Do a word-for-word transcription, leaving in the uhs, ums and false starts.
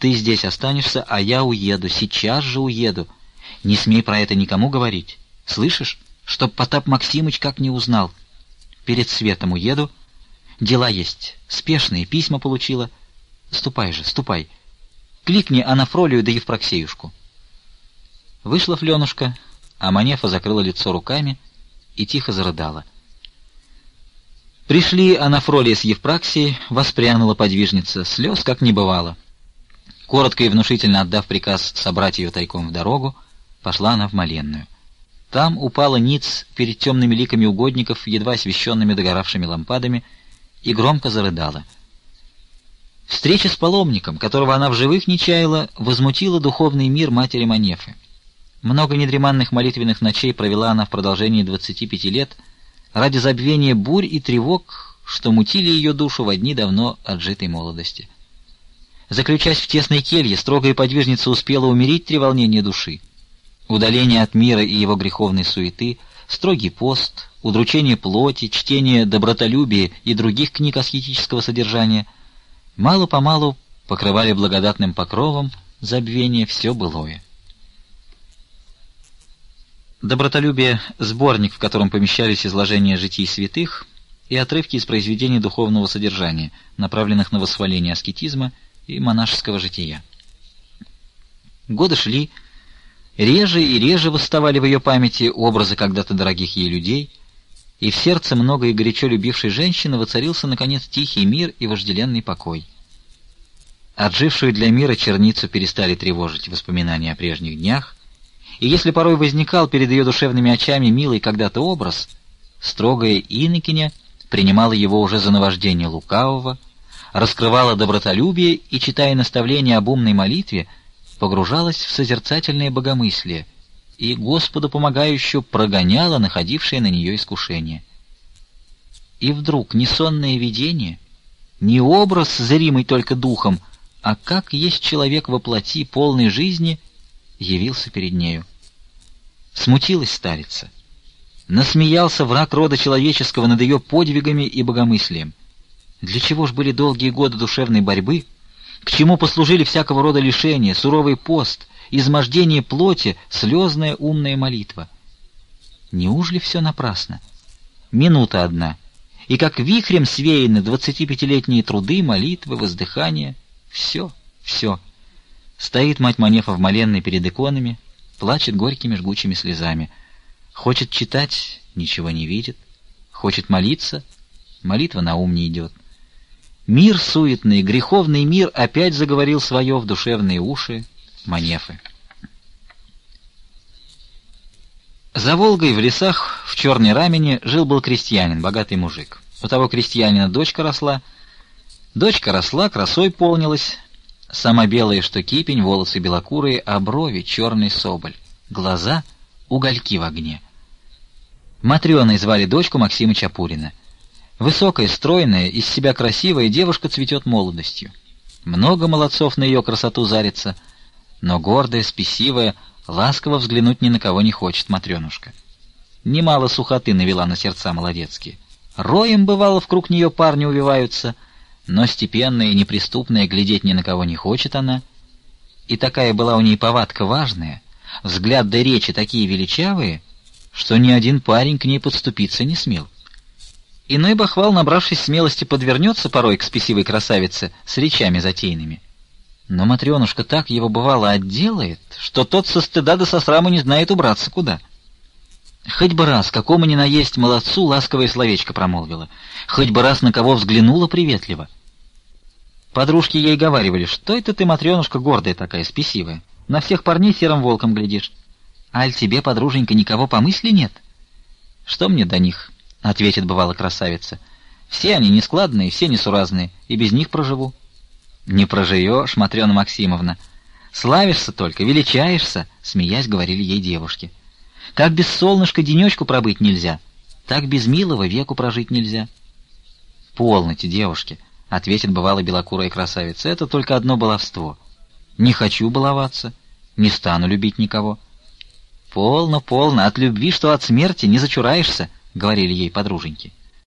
Ты здесь останешься, а я уеду, сейчас же уеду. Не смей про это никому говорить. Слышишь? Чтоб Потап Максимыч как не узнал. Перед светом уеду. Дела есть спешные, письма получила. Ступай же, ступай. Кликни Анафролию да Евпроксеюшку». Вышла Флёнушка, а Манефа закрыла лицо руками и тихо зарыдала. Пришли Анафролия с Евпраксией, воспрянула подвижница, слез как не бывало. Коротко и внушительно отдав приказ собрать ее тайком в дорогу, пошла она в Моленную. Там упала ниц перед темными ликами угодников, едва освещенными догоравшими лампадами, и громко зарыдала. Встреча с паломником, которого она в живых не чаяла, возмутила духовный мир матери Манефы. Много недреманных молитвенных ночей провела она в продолжении двадцати пяти лет ради забвения бурь и тревог, что мутили ее душу во дни давно отжитой молодости. Заключаясь в тесной келье, строгая подвижница успела умерить три волнения души: удаление от мира и его греховной суеты, строгий пост, удручение плоти, чтение добротолюбия и других книг аскетического содержания мало-помалу покрывали благодатным покровом забвения все былое. «Добротолюбие» — сборник, в котором помещались изложения житий святых и отрывки из произведений духовного содержания, направленных на восхваление аскетизма и монашеского жития. Годы шли, реже и реже восставали в ее памяти образы когда-то дорогих ей людей, и в сердце много и горячо любившей женщины воцарился, наконец, тихий мир и вожделенный покой. Отжившую для мира черницу перестали тревожить воспоминания о прежних днях, и если порой возникал перед ее душевными очами милый когда-то образ, строгая инокиня принимала его уже за наваждение лукавого, раскрывала добротолюбие и, читая наставления об умной молитве, погружалась в созерцательное богомыслие и, Господу помогающую, прогоняла находившее на нее искушение. И вдруг не сонное видение, не образ, зримый только духом, а как есть человек во плоти, полной жизни, явился перед нею. Смутилась старица. Насмеялся враг рода человеческого над ее подвигами и богомыслием. Для чего ж были долгие годы душевной борьбы? К чему послужили всякого рода лишения, суровый пост, измождение плоти, слезная умная молитва? Неужели все напрасно? Минута одна, и как вихрем свеяны двадцатипятилетние труды, молитвы, воздыхания. Все, все. Стоит мать Манефа в Моленной перед иконами, плачет горькими жгучими слезами. Хочет читать — ничего не видит. Хочет молиться — молитва на ум не идет. Мир суетный, греховный мир опять заговорил свое в душевные уши Манефы. За Волгой в лесах в Черной Рамени жил-был крестьянин, богатый мужик. У того крестьянина дочка росла. Дочка росла, красой полнилась. Сама белая, что кипень, волосы белокурые, а брови — черный соболь, глаза — угольки в огне. Матрёной звали дочку Максима Чапурина. Высокая, стройная, из себя красивая девушка цветет молодостью. Много молодцов на ее красоту зарится, но гордая, спесивая, ласково взглянуть ни на кого не хочет Матрёнушка. Немало сухоты навела на сердца молодецкие. Роем, бывало, вкруг нее парни увиваются, но степенная и неприступная глядеть ни на кого не хочет она. И такая была у ней повадка важная, взгляд да речи такие величавые, что ни один парень к ней подступиться не смел. Иной бахвал, набравшись смелости, подвернется порой к спесивой красавице с речами затейными. Но Матрёнушка так его, бывало, отделает, что тот со стыда да со сраму не знает убраться куда. Хоть бы раз какому ни наесть молодцу ласковое словечко промолвила, хоть бы раз на кого взглянула приветливо. Подружки ей говаривали: что это ты, Матрёнушка, гордая такая, спесивая, на всех парней серым волком глядишь. Аль тебе, подруженька, никого по мысли нет? Что мне до них, — ответит бывало красавица. Все они нескладные, все несуразные, и без них проживу. Не проживешь, Матрёна Максимовна. Славишься только, величаешься, — смеясь говорили ей девушки. Как без солнышка денечку пробыть нельзя, так без милого веку прожить нельзя. Полноте, девушки, — ответит бывало белокурая красавица, — это только одно баловство. Не хочу баловаться, не стану любить никого. Полно, полно, от любви, что от смерти, не зачураешься, — говорили ей подруженьки.